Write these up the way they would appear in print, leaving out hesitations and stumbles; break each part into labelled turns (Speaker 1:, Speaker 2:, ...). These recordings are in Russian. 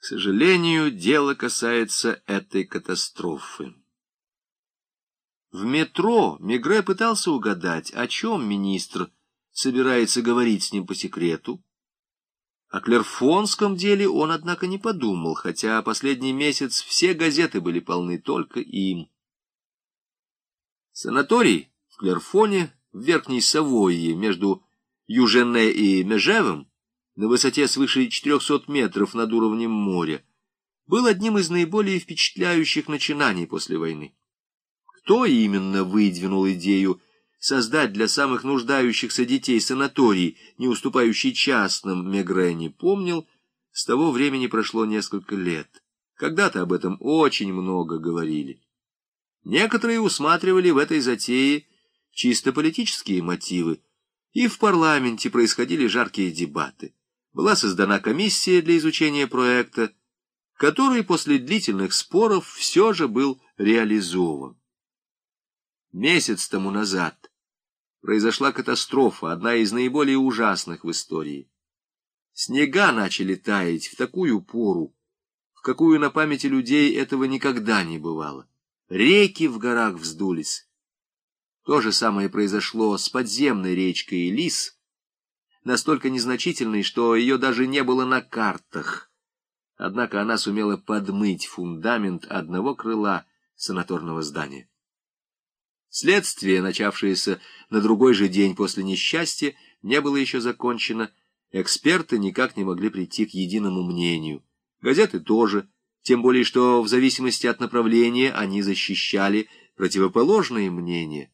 Speaker 1: К сожалению, дело касается этой катастрофы. В метро Мегре пытался угадать, о чем министр собирается говорить с ним по секрету. О Клерфонском деле он, однако, не подумал, хотя последний месяц все газеты были полны только им. Санаторий в Клерфоне, в Верхней Савойе, между Южене и Межевым, на высоте свыше 400 метров над уровнем моря, был одним из наиболее впечатляющих начинаний после войны. Кто именно выдвинул идею создать для самых нуждающихся детей санаторий, не уступающий частным, Мегре не помнил. С того времени прошло несколько лет. Когда-то об этом очень много говорили. Некоторые усматривали в этой затее чисто политические мотивы, и в парламенте происходили жаркие дебаты. Была создана комиссия для изучения проекта, который после длительных споров все же был реализован. Месяц тому назад произошла катастрофа, одна из наиболее ужасных в истории. Снега начали таять в такую пору, в какую на памяти людей этого никогда не бывало. Реки в горах вздулись. То же самое произошло с подземной речкой Лис, настолько незначительной, что ее даже не было на картах. Однако она сумела подмыть фундамент одного крыла санаторного здания. Следствие, начавшееся на другой же день после несчастья, не было еще закончено. Эксперты никак не могли прийти к единому мнению. Газеты тоже, тем более что в зависимости от направления они защищали противоположные мнения.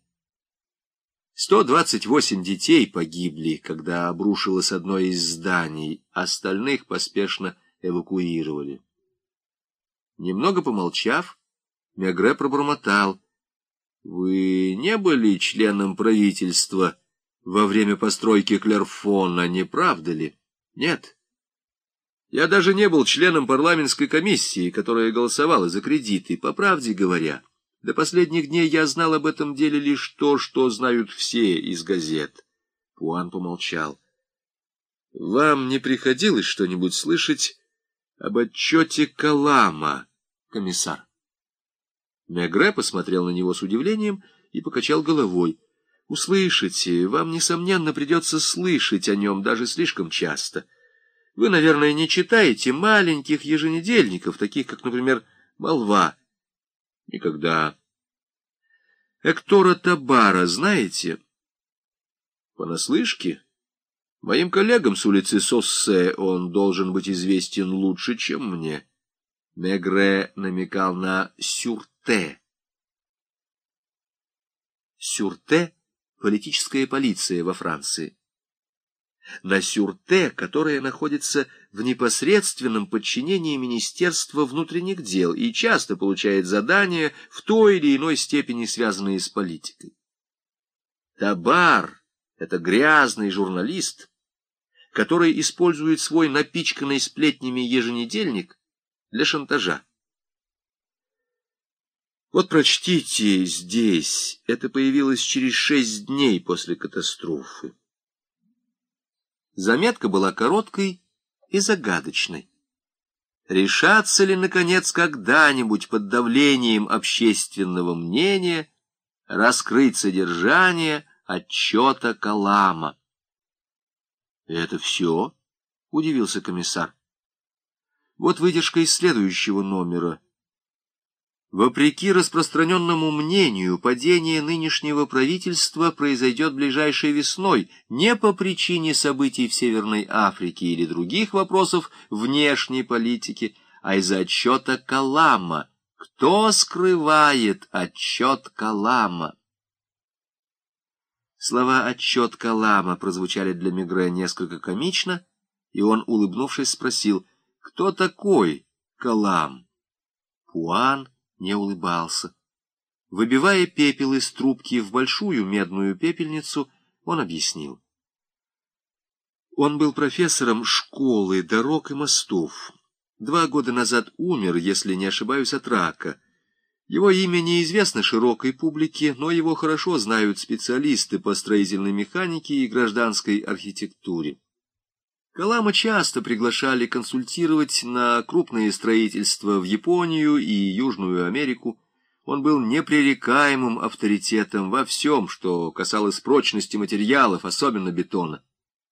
Speaker 1: 128 детей погибли, когда обрушилось одно из зданий, остальных поспешно эвакуировали. Немного помолчав, Мегре пробормотал: «Вы не были членом правительства во время постройки Клерфона, не правда ли?» «Нет. Я даже не был членом парламентской комиссии, которая голосовала за кредиты. По правде говоря, до последних дней я знал об этом деле лишь то, что знают все из газет». Пуан помолчал. «Вам не приходилось что-нибудь слышать об отчете Калама, комиссар?» Мегре посмотрел на него с удивлением и покачал головой. «Услышите, вам, несомненно, придется слышать о нем даже слишком часто. Вы, наверное, не читаете маленьких еженедельников, таких как, например, «Молва». Никогда. Эктора Табара знаете? Понаслышке? Моим коллегам с улицы Соссе он должен быть известен лучше, чем мне». Мегре намекал на Сюрте. Сюрте — политическая полиция во Франции. На Сюрте, которая находится в непосредственном подчинении Министерства внутренних дел и часто получает задания в той или иной степени, связанные с политикой. Табар — это грязный журналист, который использует свой напичканный сплетнями еженедельник для шантажа. Вот прочтите здесь, это появилось через 6 дней после катастрофы. Заметка была короткой и загадочной. Решатся ли, наконец, когда-нибудь под давлением общественного мнения раскрыть содержание отчета Калама? — Это все? — удивился комиссар. Вот выдержка из следующего номера. Вопреки распространенному мнению, падение нынешнего правительства произойдет ближайшей весной не по причине событий в Северной Африке или других вопросов внешней политики, а из-за отчета Калама. Кто скрывает отчет Калама? Слова «отчет Калама» прозвучали для Мегре несколько комично, и он, улыбнувшись, спросил: «Кто такой Калам?» Пуан не улыбался. Выбивая пепел из трубки в большую медную пепельницу, он объяснил. Он был профессором школы дорог и мостов. 2 года назад умер, если не ошибаюсь, от рака. Его имя неизвестно широкой публике, но его хорошо знают специалисты по строительной механике и гражданской архитектуре. Калама часто приглашали консультировать на крупные строительства в Японию и Южную Америку. Он был непререкаемым авторитетом во всем, что касалось прочности материалов, особенно бетона.